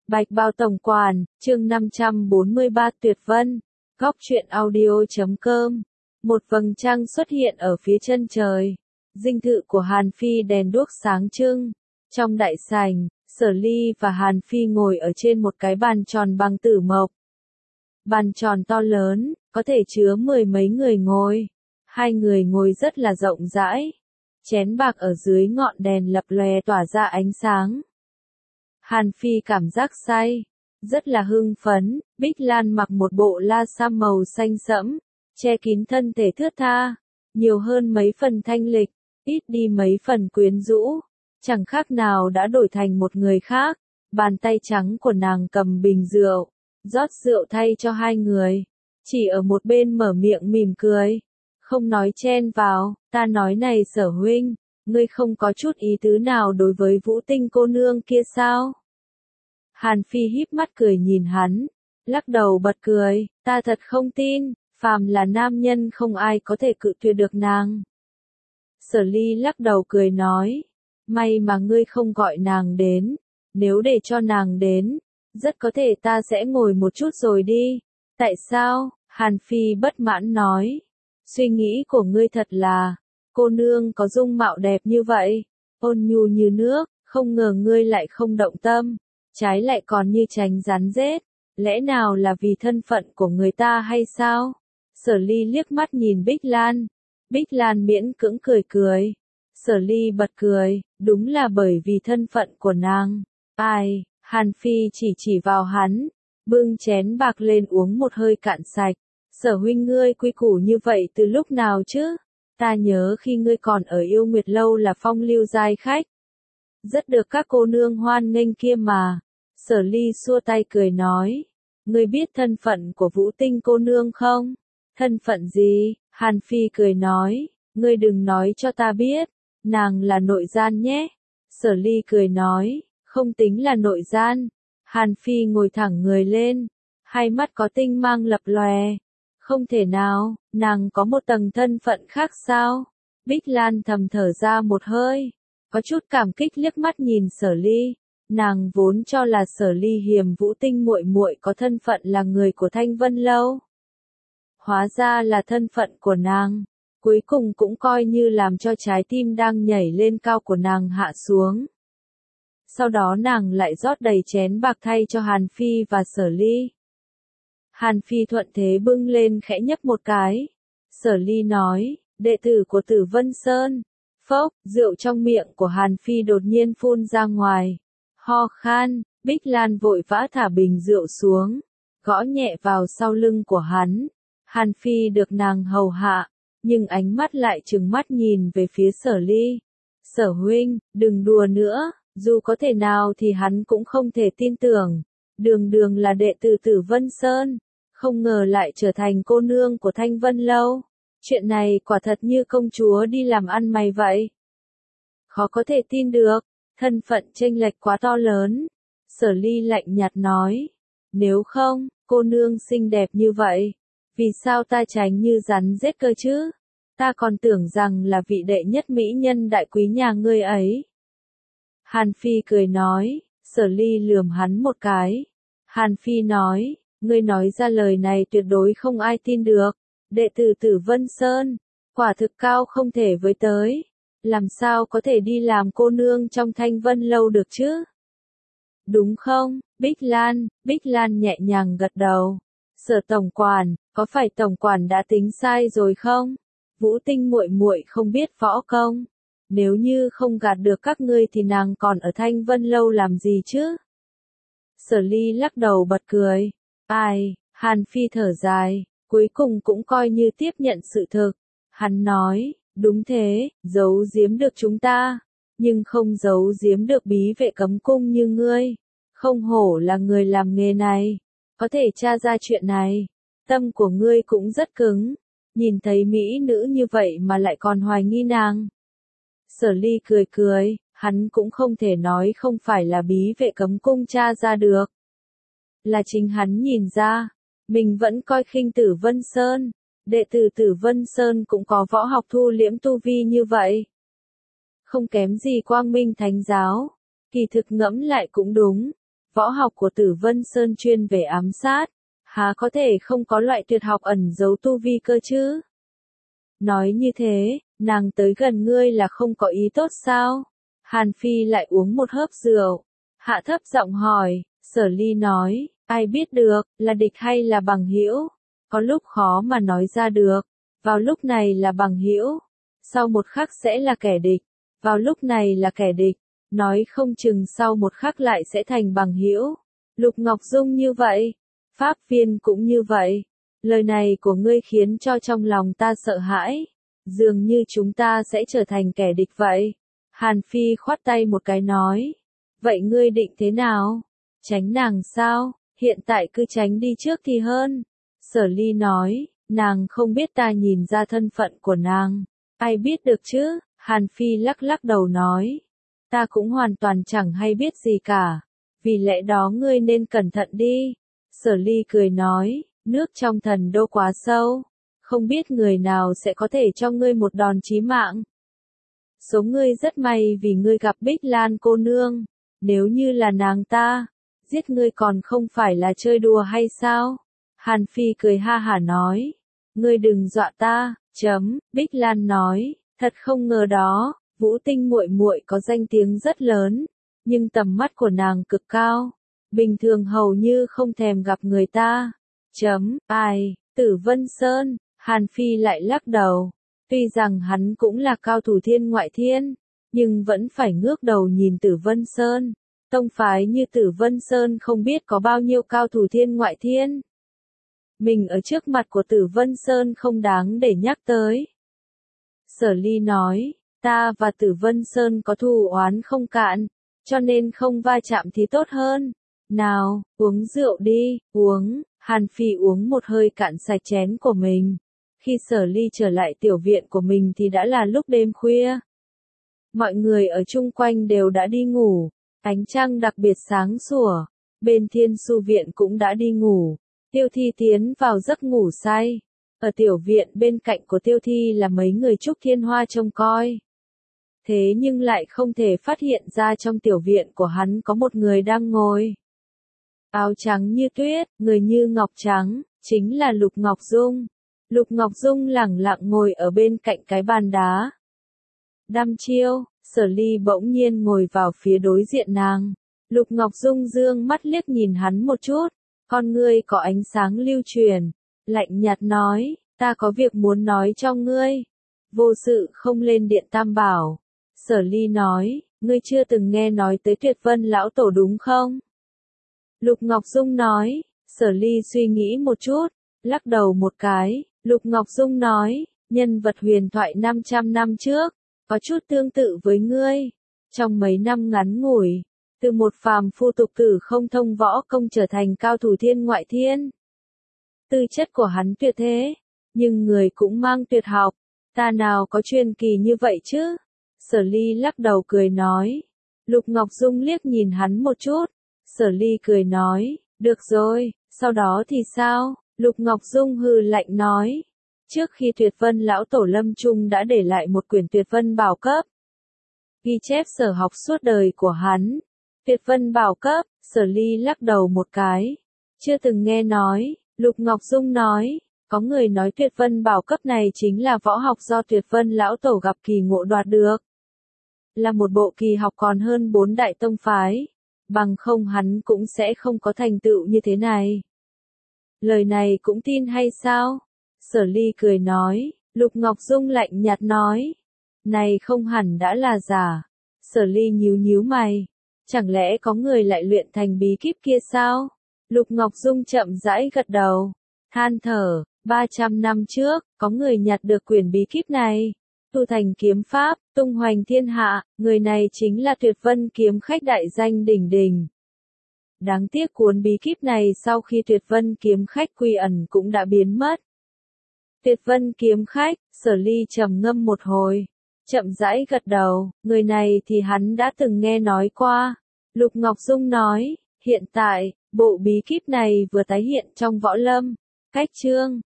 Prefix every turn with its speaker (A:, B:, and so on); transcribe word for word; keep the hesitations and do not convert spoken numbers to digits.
A: Bạch Bao Tổng Quản, chương năm trăm bốn mươi ba Tuyệt Vân, góc truyện audio chấm com. Một vầng trăng xuất hiện ở phía chân trời. Dinh thự của Hàn Phi đèn đuốc sáng trưng. Trong đại sảnh, Sở Ly và Hàn Phi ngồi ở trên một cái bàn tròn bằng tử mộc. Bàn tròn to lớn, có thể chứa mười mấy người ngồi. Hai người ngồi rất là rộng rãi. Chén bạc ở dưới ngọn đèn lập lòe tỏa ra ánh sáng. Hàn Phi cảm giác say, rất là hưng phấn. Bích Lan mặc một bộ la sa màu xanh sẫm, che kín thân thể thướt tha, nhiều hơn mấy phần thanh lịch, ít đi mấy phần quyến rũ, chẳng khác nào đã đổi thành một người khác. Bàn tay trắng của nàng cầm bình rượu, rót rượu thay cho hai người, chỉ ở một bên mở miệng mỉm cười, không nói chen vào. Ta nói này Sở huynh, ngươi không có chút ý tứ nào đối với Vũ Tinh cô nương kia sao? Hàn Phi híp mắt cười nhìn hắn, lắc đầu bật cười, ta thật không tin, phàm là nam nhân không ai có thể cự tuyệt được nàng. Sở Ly lắc đầu cười nói, may mà ngươi không gọi nàng đến, nếu để cho nàng đến, rất có thể ta sẽ ngồi một chút rồi đi. Tại sao? Hàn Phi bất mãn nói, suy nghĩ của ngươi thật là, cô nương có dung mạo đẹp như vậy, ôn nhu như nước, không ngờ ngươi lại không động tâm, trái lại còn như tránh rắn rết, lẽ nào là vì thân phận của người ta hay sao? Sở Ly liếc mắt nhìn Bích Lan, Bích Lan miễn cưỡng cười cười, Sở Ly bật cười, đúng là bởi vì thân phận của nàng. Ai? Hàn Phi chỉ chỉ vào hắn, bưng chén bạc lên uống một hơi cạn sạch. Sở huynh ngươi quy củ như vậy từ lúc nào chứ? Ta nhớ khi ngươi còn ở Yêu Nguyệt Lâu là phong lưu giai khách, rất được các cô nương hoan nghênh kia mà. Sở Ly xua tay cười nói, ngươi biết thân phận của Vũ Tinh cô nương không? Thân phận gì? Hàn Phi cười nói, ngươi đừng nói cho ta biết, nàng là nội gian nhé. Sở Ly cười nói, không tính là nội gian. Hàn Phi ngồi thẳng người lên, hai mắt có tinh mang lập lòe. Không thể nào, nàng có một tầng thân phận khác sao? Bích Lan thầm thở ra một hơi, có chút cảm kích liếc mắt nhìn Sở Ly. Nàng vốn cho là Sở Ly hiềm Vũ Tinh muội muội có thân phận là người của Thanh Vân Lâu. Hóa ra là thân phận của nàng, cuối cùng cũng coi như làm cho trái tim đang nhảy lên cao của nàng hạ xuống. Sau đó nàng lại rót đầy chén bạc thay cho Hàn Phi và Sở Ly. Hàn Phi thuận thế bưng lên khẽ nhấp một cái. Sở Ly nói, đệ tử của Tử Vân Sơn. Phốc, rượu trong miệng của Hàn Phi đột nhiên phun ra ngoài. Ho khan, Bích Lan vội vã thả bình rượu xuống, gõ nhẹ vào sau lưng của hắn. Hàn Phi được nàng hầu hạ, nhưng ánh mắt lại trừng mắt nhìn về phía Sở Ly. Sở huynh, đừng đùa nữa, dù có thể nào thì hắn cũng không thể tin tưởng. Đường đường là đệ tử Tử Vân Sơn, không ngờ lại trở thành cô nương của Thanh Vân Lâu. Chuyện này quả thật như công chúa đi làm ăn mày vậy. Khó có thể tin được, thân phận chênh lệch quá to lớn. Sở Ly lạnh nhạt nói, nếu không, cô nương xinh đẹp như vậy, vì sao ta tránh như rắn rết cơ chứ? Ta còn tưởng rằng là vị đệ nhất mỹ nhân đại quý nhà ngươi ấy. Hàn Phi cười nói, Sở Ly lườm hắn một cái. Hàn Phi nói, ngươi nói ra lời này tuyệt đối không ai tin được. Đệ tử Tử Vân Sơn, quả thực cao không thể với tới. Làm sao có thể đi làm cô nương trong Thanh Vân Lâu được chứ? Đúng không, Bích Lan? Bích Lan nhẹ nhàng gật đầu. Sở tổng quản, có phải tổng quản đã tính sai rồi không? Vũ Tinh muội muội không biết võ công. Nếu như không gạt được các ngươi thì nàng còn ở Thanh Vân Lâu làm gì chứ? Sở Ly lắc đầu bật cười. Ai? Hàn Phi thở dài, cuối cùng cũng coi như tiếp nhận sự thực. Hắn nói, đúng thế, giấu giếm được chúng ta, nhưng không giấu giếm được bí vệ cấm cung như ngươi. Không hổ là người làm nghề này, có thể tra ra chuyện này. Tâm của ngươi cũng rất cứng, nhìn thấy mỹ nữ như vậy mà lại còn hoài nghi nàng. Sở Ly cười cười, hắn cũng không thể nói không phải là bí vệ cấm cung tra ra được. Là chính hắn nhìn ra, mình vẫn coi khinh Tử Vân Sơn, đệ tử Tử Vân Sơn cũng có võ học thu liễm tu vi như vậy. Không kém gì Quang Minh Thánh Giáo, kỳ thực ngẫm lại cũng đúng, Võ học của Tử Vân Sơn chuyên về ám sát, há có thể không có loại tuyệt học ẩn giấu tu vi cơ chứ? Nói như thế, nàng tới gần ngươi là không có ý tốt sao? Hàn Phi lại uống một hớp rượu, hạ thấp giọng hỏi. Sở Ly nói, ai biết được, là địch hay là bằng hữu? Có lúc khó mà nói ra được, vào lúc này là bằng hữu, sau một khắc sẽ là kẻ địch, vào lúc này là kẻ địch, nói không chừng sau một khắc lại sẽ thành bằng hữu. Lục Ngọc Dung như vậy, Pháp Viên cũng như vậy. Lời này của ngươi khiến cho trong lòng ta sợ hãi, dường như chúng ta sẽ trở thành kẻ địch vậy. Hàn Phi khoát tay một cái nói, vậy ngươi định thế nào? Tránh nàng sao? Hiện tại cứ tránh đi trước thì hơn. Sở Ly nói, nàng không biết ta nhìn ra thân phận của nàng. Ai biết được chứ? Hàn Phi lắc lắc đầu nói, ta cũng hoàn toàn chẳng hay biết gì cả. Vì lẽ đó ngươi nên cẩn thận đi. Sở Ly cười nói, nước trong thần đô quá sâu, không biết người nào sẽ có thể cho ngươi một đòn chí mạng. Số ngươi rất may vì ngươi gặp Bích Lan cô nương, nếu như là nàng ta, giết ngươi còn không phải là chơi đùa hay sao? Hàn Phi cười ha hả nói, ngươi đừng dọa ta, chấm. Bích Lan nói, thật không ngờ đó, Vũ Tinh muội muội có danh tiếng rất lớn, nhưng tầm mắt của nàng cực cao, bình thường hầu như không thèm gặp người ta. Chấm, ai, Tử Vân Sơn. Hàn Phi lại lắc đầu, tuy rằng hắn cũng là cao thủ thiên ngoại thiên, nhưng vẫn phải ngước đầu nhìn Tử Vân Sơn. Tông phái như Tử Vân Sơn không biết có bao nhiêu cao thủ thiên ngoại thiên. Mình ở trước mặt của Tử Vân Sơn không đáng để nhắc tới. Sở Ly nói, ta và Tử Vân Sơn có thù oán không cạn, cho nên không va chạm thì tốt hơn. Nào, uống rượu đi, uống. Hàn Phi uống một hơi cạn sạch chén của mình. Khi Sở Ly trở lại tiểu viện của mình thì đã là lúc đêm khuya. Mọi người ở chung quanh đều đã đi ngủ, ánh trăng đặc biệt sáng sủa. Bên Thiên Su viện cũng đã đi ngủ. Tiêu Thi tiến vào giấc ngủ say. Ở tiểu viện bên cạnh của Tiêu Thi là mấy người Trúc Thiên Hoa trông coi. Thế nhưng lại không thể phát hiện ra trong tiểu viện của hắn có một người đang ngồi. Áo trắng như tuyết, người như ngọc trắng, chính là Lục Ngọc Dung. Lục Ngọc Dung lẳng lặng ngồi ở bên cạnh cái bàn đá. Đăm chiêu, Sở Ly bỗng nhiên ngồi vào phía đối diện nàng. Lục Ngọc Dung dương mắt liếc nhìn hắn một chút, con ngươi có ánh sáng lưu truyền, lạnh nhạt nói, ta có việc muốn nói cho ngươi. Vô sự không lên điện Tam Bảo. Sở Ly nói, ngươi chưa từng nghe nói tới Tuyệt Vân lão tổ đúng không? Lục Ngọc Dung nói. Sở Ly suy nghĩ một chút, lắc đầu một cái. Lục Ngọc Dung nói, nhân vật huyền thoại năm trăm năm trước, có chút tương tự với ngươi. Trong mấy năm ngắn ngủi, từ một phàm phu tục tử không thông võ công trở thành cao thủ thiên ngoại thiên. Tư chất của hắn tuyệt thế, nhưng người cũng mang tuyệt học, ta nào có truyền kỳ như vậy chứ? Sở Ly lắc đầu cười nói. Lục Ngọc Dung liếc nhìn hắn một chút. Sở Ly cười nói, được rồi, sau đó thì sao? Lục Ngọc Dung hừ lạnh nói. Trước khi Tuyệt Vân lão tổ lâm chung đã để lại một quyển Tuyệt Vân bảo cấp. Ghi chép sở học suốt đời của hắn. Tuyệt Vân bảo cấp, Sở Ly lắc đầu một cái. Chưa từng nghe nói. Lục Ngọc Dung nói, có người nói Tuyệt Vân bảo cấp này chính là võ học do Tuyệt Vân lão tổ gặp kỳ ngộ đoạt được. Là một bộ kỳ học còn hơn bốn đại tông phái. Bằng không hắn cũng sẽ không có thành tựu như thế này. Lời này cũng tin hay sao? Sở Ly cười nói. Lục Ngọc Dung lạnh nhạt nói. Này không hẳn đã là giả. Sở Ly nhíu nhíu mày. Chẳng lẽ có người lại luyện thành bí kíp kia sao? Lục Ngọc Dung chậm rãi gật đầu. Than thở, ba trăm năm trước, có người nhặt được quyển bí kíp này. Tu thành kiếm pháp, tung hoành thiên hạ, người này chính là Tuyệt Vân kiếm khách đại danh đỉnh đỉnh. Đáng tiếc cuốn bí kíp này sau khi Tuyệt Vân kiếm khách quy ẩn cũng đã biến mất. Tuyệt Vân kiếm khách, Sở Ly trầm ngâm một hồi, chậm rãi gật đầu, người này thì hắn đã từng nghe nói qua. Lục Ngọc Dung nói, hiện tại, bộ bí kíp này vừa tái hiện trong võ lâm. Cách chương